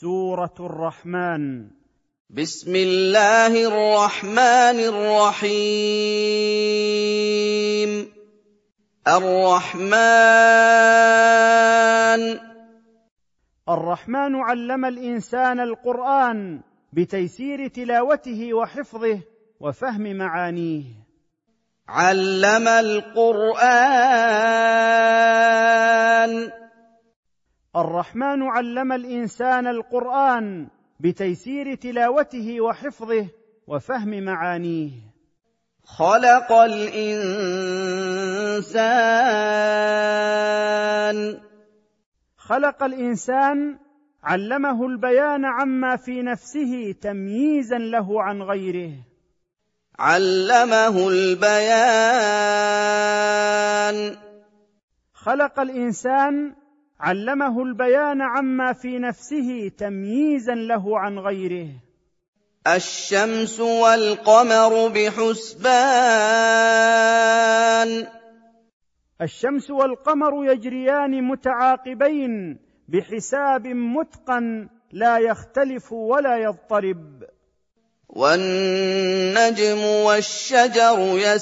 سورة الرحمن. بسم الله الرحمن الرحيم. الرحمن علم الإنسان القرآن بتيسير تلاوته وحفظه وفهم معانيه. علم القرآن. الرحمن علم الإنسان القرآن بتيسير تلاوته وحفظه وفهم معانيه. خلق الإنسان. خلق الإنسان علمه البيان عما في نفسه تمييزا له عن غيره. علمه البيان. خلق الإنسان علمه البيان عما في نفسه تمييزا له عن غيره. الشمس والقمر بحسبان. الشمس والقمر يجريان متعاقبين بحساب متقن لا يختلف ولا يضطرب. والنجم والشجر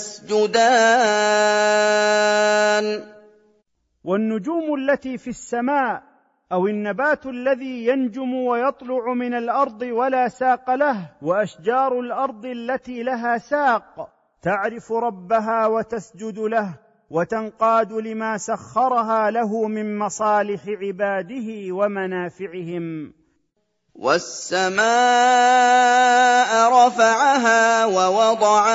يسجدان. والنجوم التي في السماء أو النبات الذي ينجم ويطلع من الأرض ولا ساق له، وأشجار الأرض التي لها ساق تعرف ربها وتسجد له وتنقاد لما سخرها له من مصالح عباده ومنافعهم. والسماء رفعها ووضع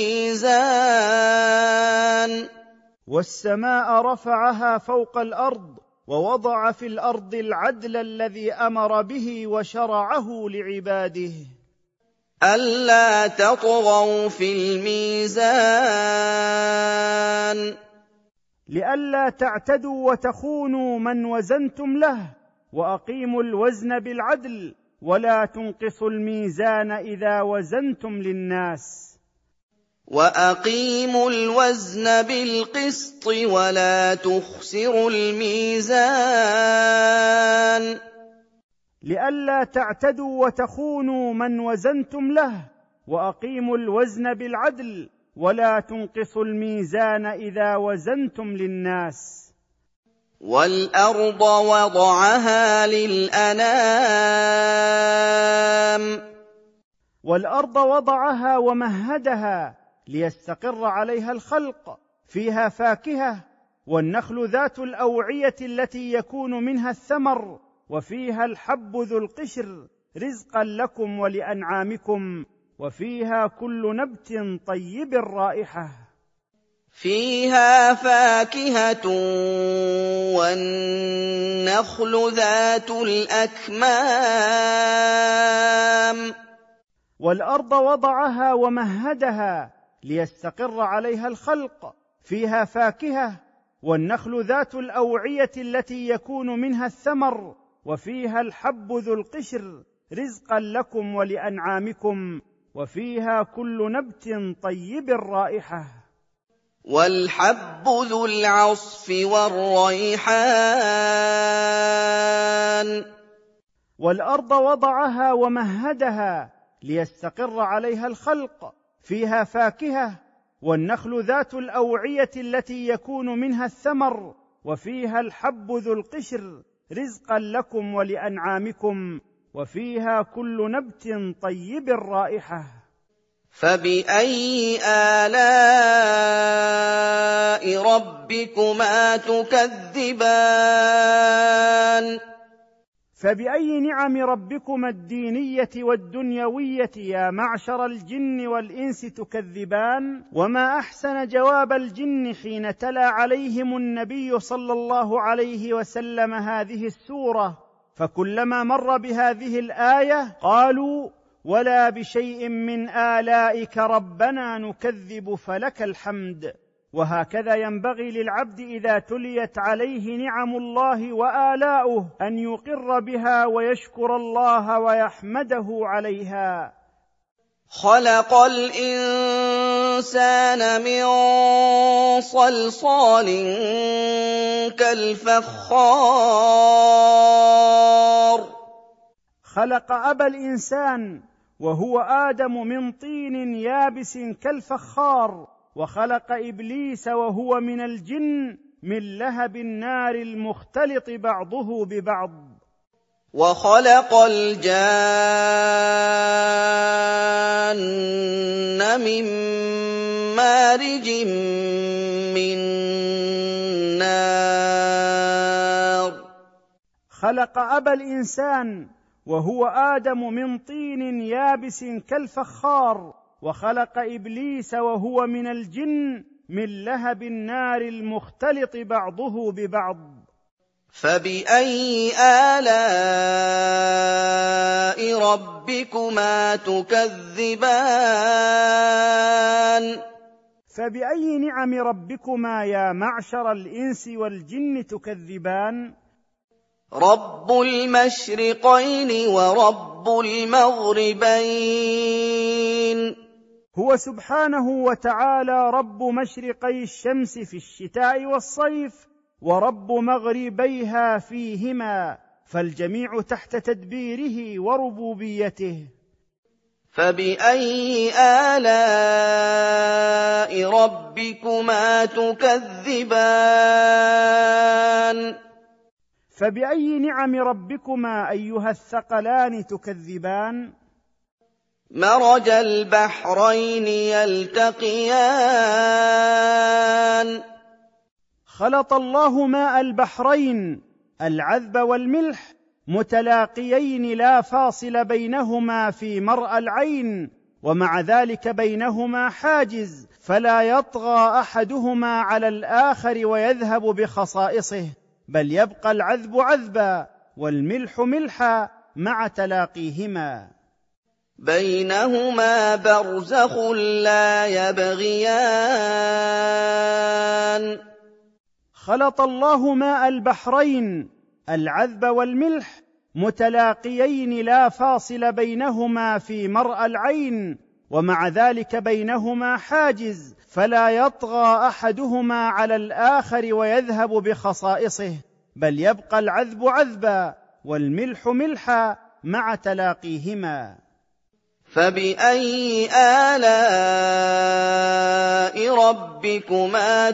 الميزان. والسماء رفعها فوق الأرض ووضع في الأرض العدل الذي أمر به وشرعه لعباده. ألا تطغوا في الميزان. لئلا تعتدوا وتخونوا من وزنتم له، وأقيموا الوزن بالعدل ولا تنقصوا الميزان إذا وزنتم للناس. وأقيموا الوزن بالقسط ولا تخسروا الميزان. لئلا تعتدوا وتخونوا من وزنتم له، وأقيموا الوزن بالعدل ولا تنقصوا الميزان إذا وزنتم للناس. والأرض وضعها للأنام. والأرض وضعها ومهدها ليستقر عليها الخلق، فيها فاكهة، والنخل ذات الأوعية التي يكون منها الثمر، وفيها الحب ذو القشر رزقا لكم ولأنعامكم، وفيها كل نبت طيب الرائحة. فيها فاكهة والنخل ذات الأكمام. والأرض وضعها ومهدها ليستقر عليها الخلق، فيها فاكهة، والنخل ذات الأوعية التي يكون منها الثمر، وفيها الحب ذو القشر رزقا لكم ولأنعامكم، وفيها كل نبت طيب الرائحة. والحب ذو العصف والريحان. والأرض وضعها ومهدها ليستقر عليها الخلق، فيها فاكهة، والنخل ذات الأوعية التي يكون منها الثمر، وفيها الحب ذو القشر رزقا لكم ولأنعامكم، وفيها كل نبت طيب الرائحة. فبأي آلاء ربكما تكذبان. فبأي نعم ربكما الدينية والدنيوية يا معشر الجن والإنس تكذبان؟ وما أحسن جواب الجن حين تلا عليهم النبي صلى الله عليه وسلم هذه السورة، فكلما مر بهذه الآية قالوا: ولا بشيء من آلائك ربنا نكذب فلك الحمد. وهكذا ينبغي للعبد إذا تليت عليه نعم الله وآلاؤه أن يقر بها ويشكر الله ويحمده عليها. خلق الإنسان من صلصال كالفخار. خلق أبا الإنسان وهو آدم من طين يابس كالفخار، وخلق إبليس وهو من الجن من لهب النار المختلط بعضه ببعض. وخلق الجان من مارج من نار. خلق أبا الإنسان وهو آدم من طين يابس كالفخار، وخلق إبليس وهو من الجن من لهب النار المختلط بعضه ببعض. فبأي آلاء ربكما تكذبان؟ فبأي نعم ربكما يا معشر الإنس والجن تكذبان؟ رب المشرقين ورب المغربين. هو سبحانه وتعالى رب مشرقي الشمس في الشتاء والصيف، ورب مغربيها فيهما، فالجميع تحت تدبيره وربوبيته. فبأي آلاء ربكما تكذبان؟ فبأي نعم ربكما أيها الثقلان تكذبان؟ مرج البحرين يلتقيان. خلط الله ماء البحرين العذب والملح متلاقيين لا فاصل بينهما في مرأى العين، ومع ذلك بينهما حاجز فلا يطغى أحدهما على الآخر ويذهب بخصائصه، بل يبقى العذب عذبا والملح ملحا مع تلاقيهما. بينهما برزخ لا يبغيان. خلط الله ماء البحرين العذب والملح متلاقيين لا فاصل بينهما في مرأى العين، ومع ذلك بينهما حاجز فلا يطغى أحدهما على الآخر ويذهب بخصائصه، بل يبقى العذب عذبا والملح ملحا مع تلاقيهما. فبأي آلاء ربكما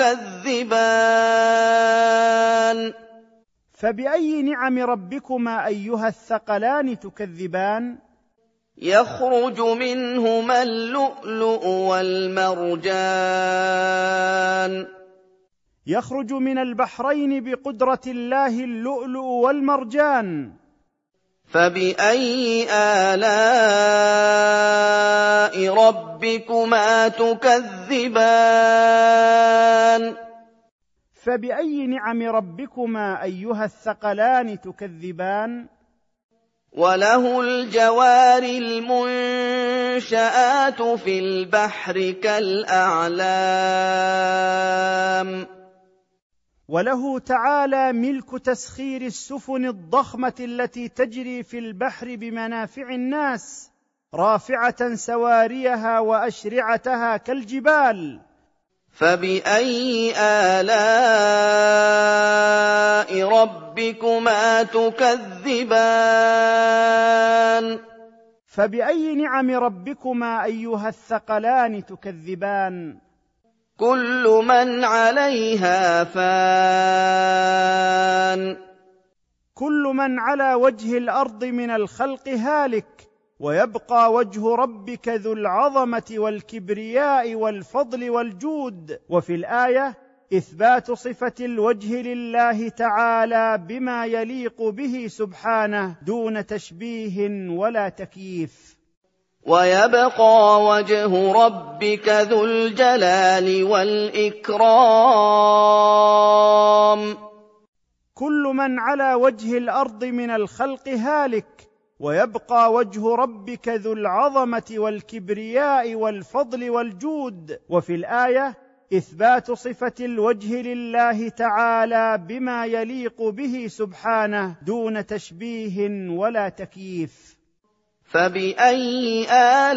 تكذبان؟ فبأي نعم ربكما أيها الثقلان تكذبان؟ يخرج منهما اللؤلؤ والمرجان. يخرج من البحرين بقدرة الله اللؤلؤ والمرجان. فبأي آلاء ربكما تكذبان؟ فبأي نعم ربكما أيها الثقلان تكذبان؟ وله الجوار المنشآت في البحر كالأعلام. وله تعالى ملك تسخير السفن الضخمة التي تجري في البحر بمنافع الناس، رافعة سواريها وأشرعتها كالجبال. فبأي آلاء ربكما تكذبان؟ فبأي نعم ربكما أيها الثقلان تكذبان؟ كل من عليها فان. كل من على وجه الأرض من الخلق هالك، ويبقى وجه ربك ذو العظمة والكبرياء والفضل والجود. وفي الآية إثبات صفة الوجه لله تعالى بما يليق به سبحانه دون تشبيه ولا تكييف. ويبقى وجه ربك ذو الجلال والإكرام. كل من على وجه الأرض من الخلق هالك، ويبقى وجه ربك ذو العظمة والكبرياء والفضل والجود. وفي الآية إثبات صفة الوجه لله تعالى بما يليق به سبحانه دون تشبيه ولا تكييف. فبأي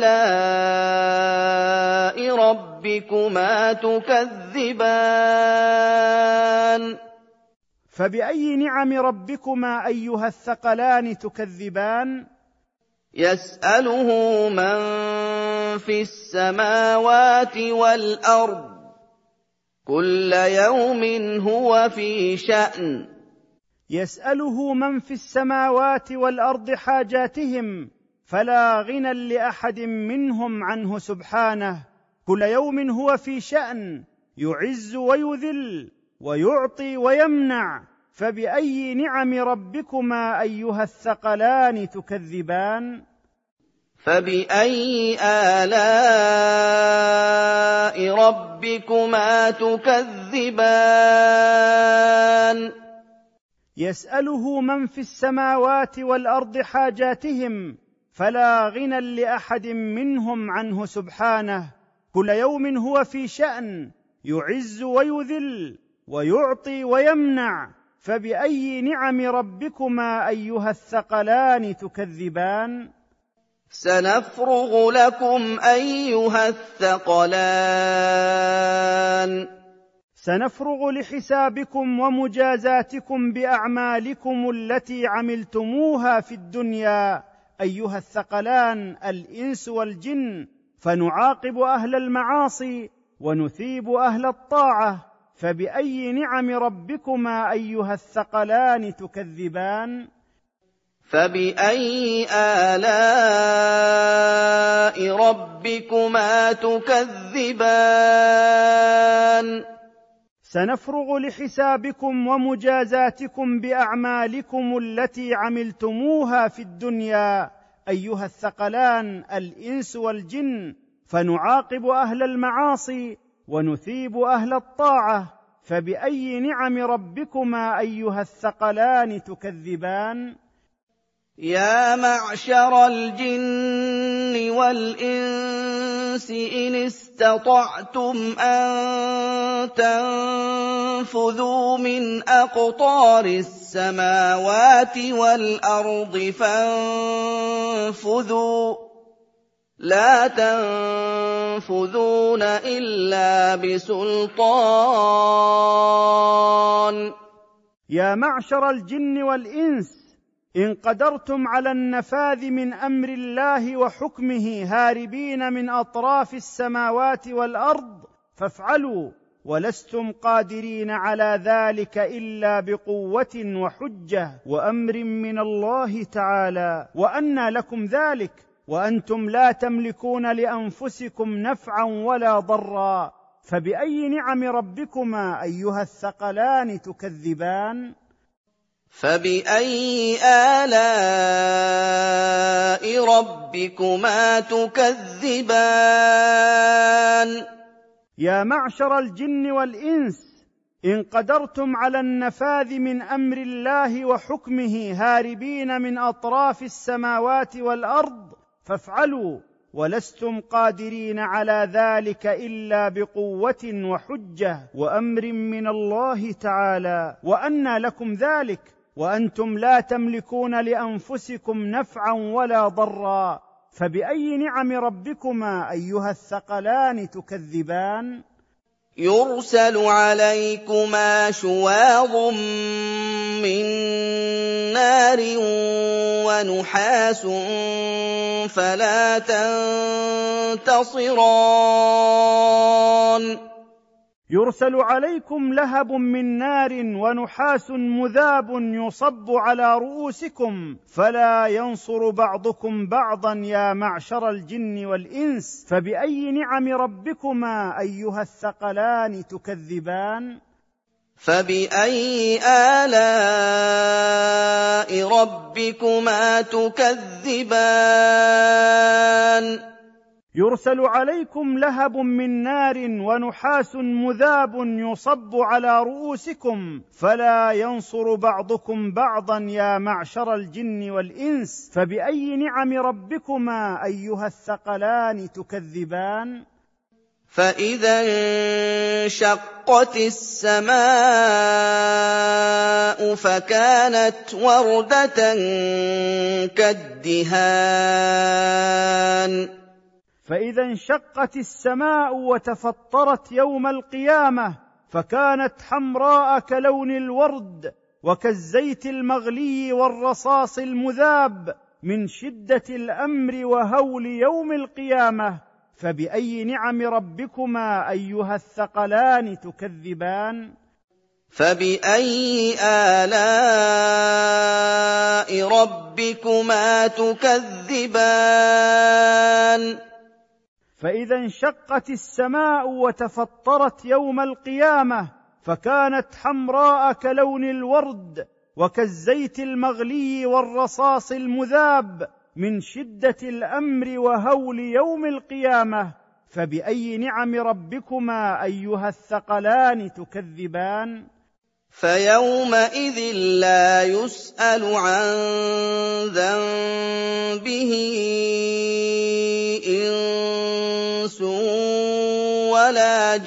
آلاء ربكما تكذبان؟ فبأي نعم ربكما أيها الثقلان تكذبان؟ يسأله من في السماوات والأرض كل يوم هو في شأن. يسأله من في السماوات والأرض حاجاتهم فلا غنى لأحد منهم عنه سبحانه، كل يوم هو في شأن، يعز ويذل ويعطي ويمنع، فبأي نعم ربكما أيها الثقلان تكذبان؟ فبأي آلاء ربكما تكذبان؟ يسأله من في السماوات والأرض حاجاتهم فلا غنى لأحد منهم عنه سبحانه، كل يوم هو في شأن، يعز ويذل ويعطي ويمنع، فبأي نعم ربكما أيها الثقلان تكذبان؟ سنفرغ لكم أيها الثقلان. سنفرغ لحسابكم ومجازاتكم بأعمالكم التي عملتموها في الدنيا أيها الثقلان الإنس والجن، فنعاقب أهل المعاصي ونثيب أهل الطاعة، فبأي نعم ربكما أيها الثقلان تكذبان؟ فبأي آلاء ربكما تكذبان؟ سنفرغ لحسابكم ومجازاتكم بأعمالكم التي عملتموها في الدنيا أيها الثقلان الإنس والجن، فنعاقب أهل المعاصي ونثيب أهل الطاعة، فبأي نعم ربكما أيها الثقلان تكذبان؟ يا معشر الجن والإنس إن استطعتم أن تنفذوا من أقطار السماوات والأرض فانفذوا، لا تنفذون إلا بسلطان. يا معشر الجن والإنس إن قدرتم على النفاذ من أمر الله وحكمه هاربين من أطراف السماوات والأرض فافعلوا، ولستم قادرين على ذلك إلا بقوة وحجة وأمر من الله تعالى. وأنى لكم ذلك وأنتم لا تملكون لأنفسكم نفعا ولا ضرا؟ فبأي نعم ربكما أيها الثقلان تكذبان؟ فبأي آلاء ربكما تكذبان؟ يا معشر الجن والإنس إن قدرتم على النفاذ من أمر الله وحكمه هاربين من أطراف السماوات والأرض فافعلوا، ولستم قادرين على ذلك إلا بقوة وحجة وأمر من الله تعالى. وأنى لكم ذلك وأنتم لا تملكون لأنفسكم نفعا ولا ضرا؟ فبأي نعم ربكما أيها الثقلان تكذبان؟ يرسل عليكما شواظ من نار ونحاس فلا تنتصران. يرسل عليكم لهب من نار ونحاس مذاب يصب على رؤوسكم فلا ينصر بعضكم بعضا يا معشر الجن والإنس، فبأي نعم ربكما أيها الثقلان تكذبان؟ فبأي آلاء ربكما تكذبان؟ يرسل عليكم لهب من نار ونحاس مذاب يصب على رؤوسكم فلا ينصر بعضكم بعضا يا معشر الجن والإنس، فبأي نعم ربكما أيها الثقلان تكذبان؟ فإذا انشقت السماء فكانت وردة كالدهان. فإذا انشقت السماء وتفطرت يوم القيامة فكانت حمراء كلون الورد وكالزيت المغلي والرصاص المذاب من شدة الأمر وهول يوم القيامة، فبأي نعم ربكما أيها الثقلان تكذبان؟ فبأي آلاء ربكما تكذبان؟ فإذا انشقت السماء وتفطرت يوم القيامة فكانت حمراء كلون الورد وكالزيت المغلي والرصاص المذاب من شدة الأمر وهول يوم القيامة، فبأي نعم ربكما أيها الثقلان تكذبان؟ فيومئذ لا يسأل عن ذنبه إنس ولا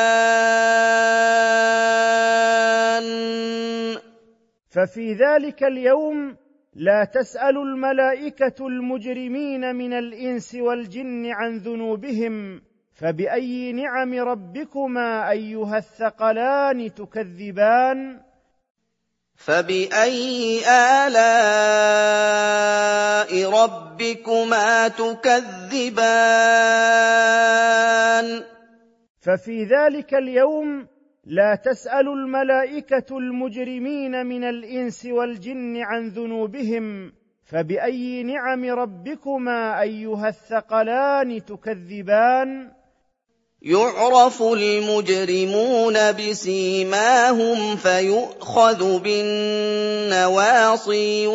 جان. ففي ذلك اليوم لا تسأل الملائكة المجرمين من الإنس والجن عن ذنوبهم، فبأي نعم ربكما أيها الثقلان تكذبان؟ فبأي آلاء ربكما تكذبان؟ ففي ذلك اليوم لا تسأل الملائكة المجرمين من الإنس والجن عن ذنوبهم، فبأي نعم ربكما أيها الثقلان تكذبان؟ يعرف المجرمون بسيماهم فيؤخذ بالنواصي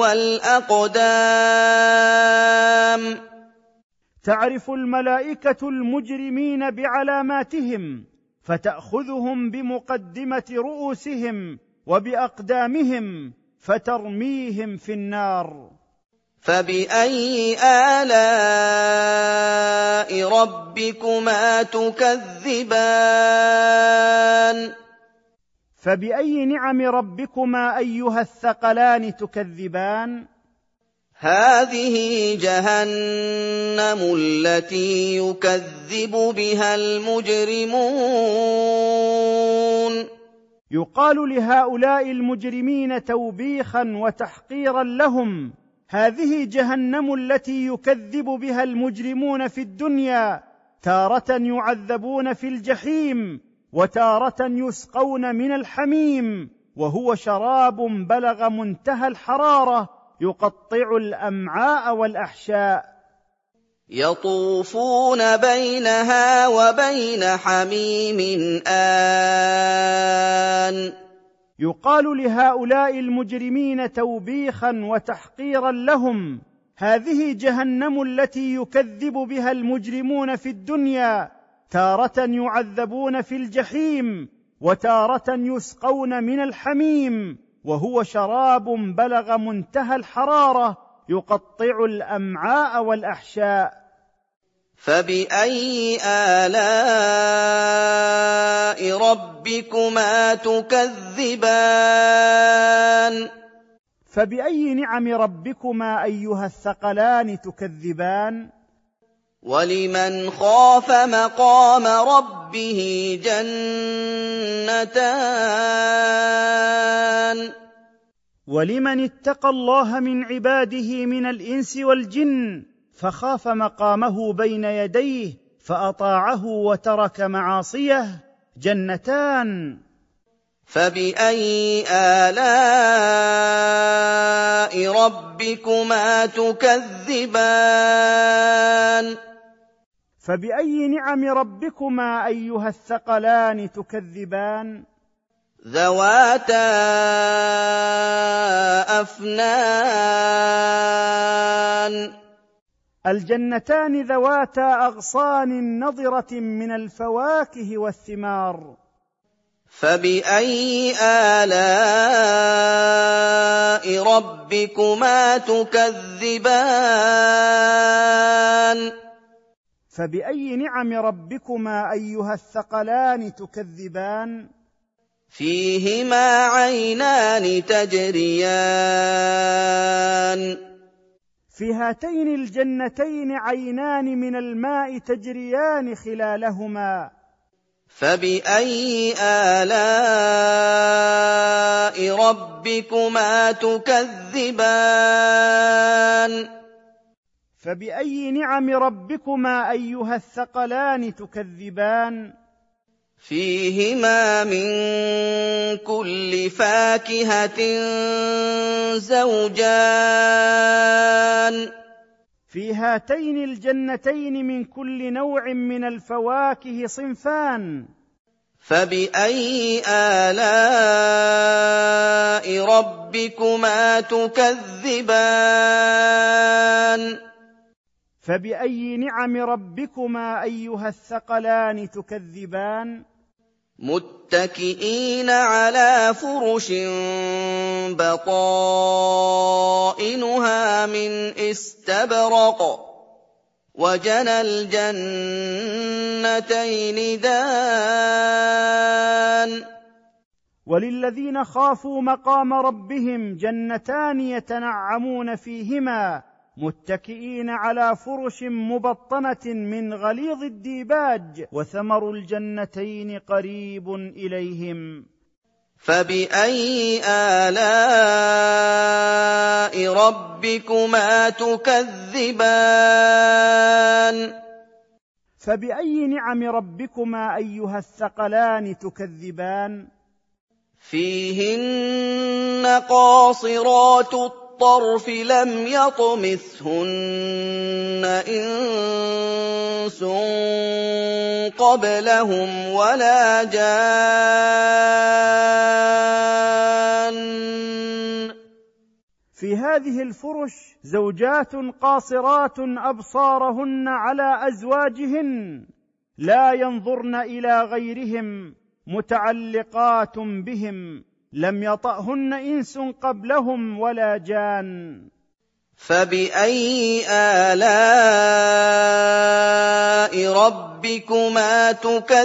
والأقدام. تعرف الملائكة المجرمين بعلاماتهم فتأخذهم بمقدمة رؤوسهم وبأقدامهم فترميهم في النار. فبأي آلاء ربكما تكذبان؟ فبأي نعم ربكما أيها الثقلان تكذبان؟ هذه جهنم التي يكذب بها المجرمون. يقال لهؤلاء المجرمين توبيخا وتحقيرا لهم: هذه جهنم التي يكذب بها المجرمون في الدنيا، تارة يعذبون في الجحيم وتارة يسقون من الحميم، وهو شراب بلغ منتهى الحرارة يقطع الأمعاء والأحشاء. يطوفون بينها وبين حميم آن. يقال لهؤلاء المجرمين توبيخا وتحقيرا لهم: هذه جهنم التي يكذب بها المجرمون في الدنيا، تارة يعذبون في الجحيم وتارة يسقون من الحميم، وهو شراب بلغ منتهى الحرارة يقطع الأمعاء والأحشاء. فبأي آلاء ربكما تكذبان؟ فبأي نعم ربكما أيها الثقلان تكذبان؟ ولمن خاف مقام ربه جنتان. ولمن اتقى الله من عباده من الإنس والجن فخاف مقامه بين يديه فأطاعه وترك معاصيه جنتان. فبأي آلاء ربكما تكذبان؟ فبأي نعم ربكما أيها الثقلان تكذبان؟ ذواتا أفنان. الجنتان ذواتا أغصان نضرة من الفواكه والثمار. فبأي آلاء ربكما تكذبان؟ فبأي نعم ربكما أيها الثقلان تكذبان؟ فيهما عينان تجريان. في هاتين الجنتين عينان من الماء تجريان خلالهما. فَبِأَيِّ آلَاءِ رَبِّكُمَا تُكَذِّبَانِ فبأي نعم ربكما أيها الثقلان تكذبان فِيهِمَا مِن كُلِّ فَاكِهَةٍ زَوْجَانِ في هاتين الجنتين من كل نوع من الفواكه صنفان فَبِأَيِّ آلَاءِ رَبِّكُمَا تُكَذِّبَانِ فبأي نعم ربكما أيها الثقلان تكذبان مُتَّكِئِينَ عَلَىٰ فُرُشٍ بَطَائِنُهَا مِنْ إِسْتَبْرَقٍ وَجَنَى الْجَنَّتَيْنِ دَانٍ وللذين خافوا مقام ربهم جنتان يتنعمون فيهما متكئين على فرش مبطنة من غليظ الديباج وثمر الجنتين قريب إليهم فَبِأَيِّ آلَاءِ رَبِّكُمَا تُكَذِّبَانِ فبأي نعم ربكما أيها الثقلان تكذبان فِيهِنَّ قَاصِرَاتُ الطَّرْفِ لَمْ يَطْمِثْهُنَّ إِنسٌ قَبْلَهُمْ وَلَا جَانٌّ في هذه الفرش زوجات قاصرات أبصارهن على أزواجهن لا ينظرن إلى غيرهم متعلقات بهم لم يطأهن إنس قبلهم ولا جان فَبِأَيِّ آلَاءِ رَبِّكُمَا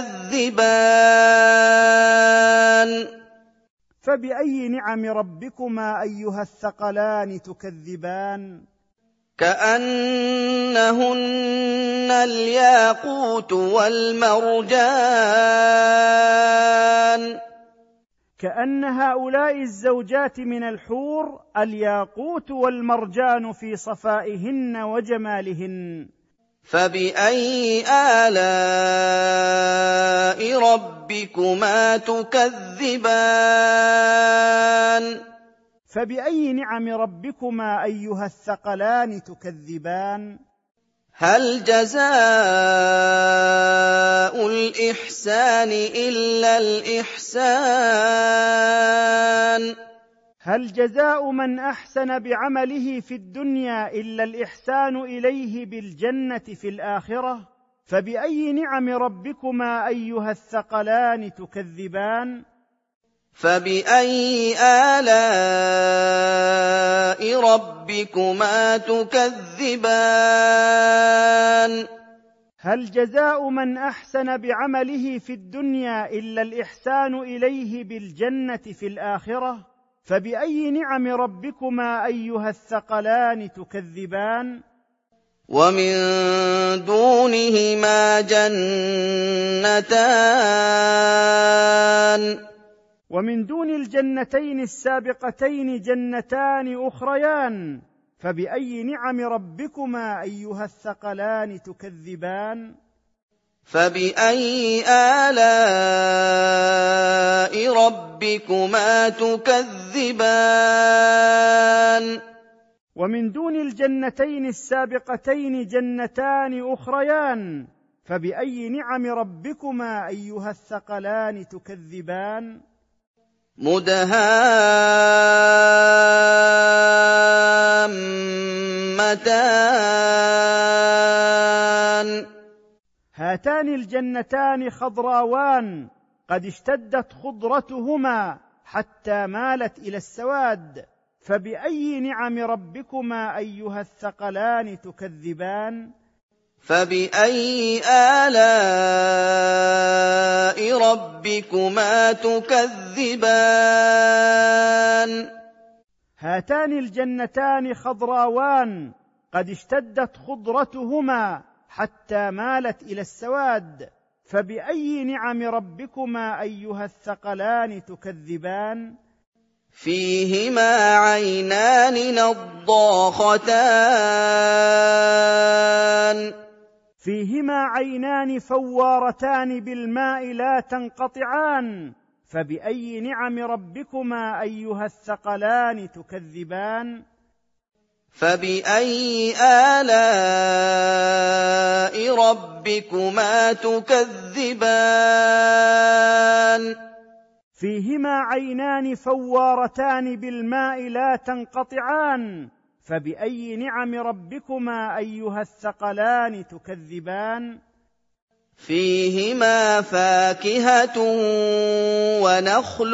تُكَذِّبَانِ فبأي نعم ربكما أيها الثقلان تكذبان كَأَنَّهُنَّ الْيَاقُوتُ وَالْمَرْجَانُ كأن هؤلاء الزوجات من الحور الياقوت والمرجان في صفائهن وجمالهن فَبِأَيِّ آلَاءِ رَبِّكُمَا تُكَذِّبَانِ فبأي نعم ربكما أيها الثقلان تكذبان هَلْ جَزَاءُ الْإِحْسَانِ إِلَّا الْإِحْسَانُ هل جزاء من أحسن بعمله في الدنيا إلا الإحسان إليه بالجنة في الآخرة فبأي نعم ربكما أيها الثقلان تكذبان فَبِأَيِّ آلَاءِ رَبِّكُمَا تُكَذِّبَانِ هل جزاء من أحسن بعمله في الدنيا إلا الإحسان إليه بالجنة في الآخرة فبأي نعم ربكما أيها الثقلان تكذبان وَمِن دُونِهِمَا جَنَّتَانِ ومن دون الجنتين السابقتين جنتان أخريان فبأي نعم ربكما أيها الثقلان تكذبان فَبِأَيِّ آلَاءِ رَبِّكُمَا تُكَذِّبَانِ ومن دون الجنتين السابقتين جنتان أخريان فبأي نعم ربكما أيها الثقلان تكذبان مُدْهَامَّتَانِ هاتان الجنتان خضراوان قد اشتدت خضرتهما حتى مالت إلى السواد فبأي نعم ربكما أيها الثقلان تكذبان فَبِأَيِّ آلَاءِ رَبِّكُمَا تُكَذِّبَانِ هاتان الجنتان خضراوان قد اشتدت خضرتهما حتى مالت إلى السواد فبأي نعم ربكما أيها الثقلان تكذبان فيهما عينان نضاختان فيهما عينان فوارتان بالماء لا تنقطعان فبأي نعم ربكما أيها الثقلان تكذبان فبأي آلاء ربكما تكذبان فيهما عينان فوارتان بالماء لا تنقطعان فبأي نعم ربكما أيها الثقلان تكذبان فيهما فاكهة ونخل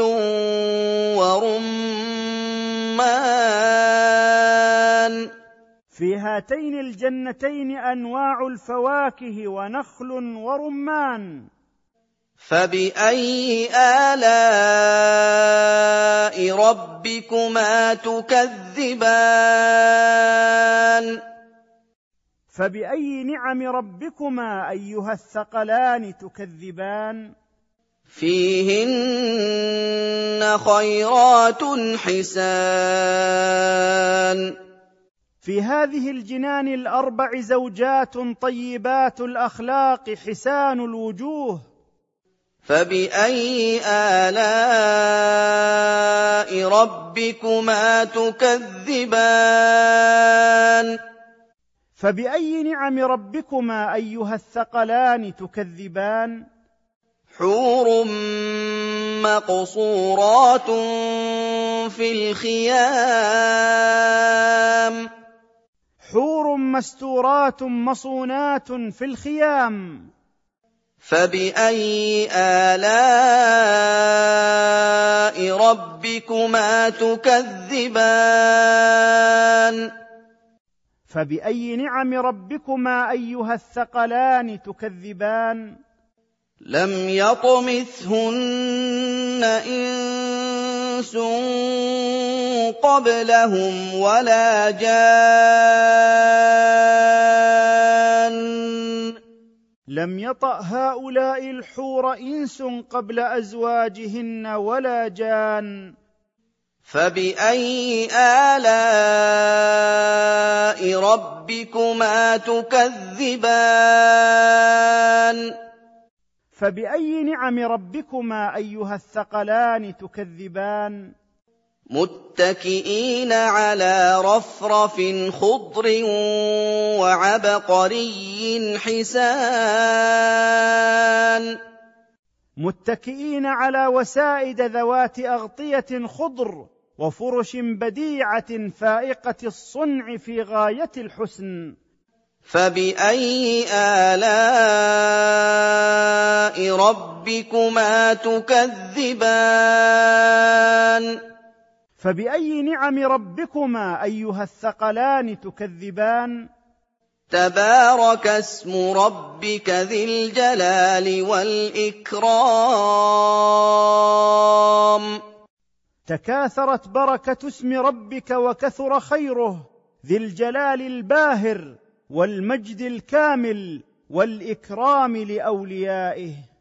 ورمان في هاتين الجنتين أنواع الفواكه ونخل ورمان فبأي آلاء ربكما تكذبان فبأي نعم ربكما أيها الثقلان تكذبان فيهن خيرات حسان في هذه الجنان الأربع زوجات طيبات الأخلاق حسان الوجوه فبأي آلاء ربكما تكذبان فبأي نعم ربكما أيها الثقلان تكذبان حور مقصورات في الخيام حور مستورات مصونات في الخيام فبأي آلاء ربكما تكذبان فبأي نعم ربكما أيها الثقلان تكذبان لم يطمثهن إنس قبلهم ولا جان لم يطأ هؤلاء الحور إنس قبل أزواجهن ولا جان فبأي آلاء ربكما تكذبان فبأي نعم ربكما أيها الثقلان تكذبان متكئين على رفرف خضر وعبقري حسان متكئين على وسائد ذوات أغطية خضر وفرش بديعة فائقة الصنع في غاية الحسن فبأي آلاء ربكما تكذبان فبأي نعم ربكما أيها الثقلان تكذبان تبارك اسم ربك ذي الجلال والإكرام تكاثرت بركة اسم ربك وكثر خيره ذي الجلال الباهر والمجد الكامل والإكرام لأوليائه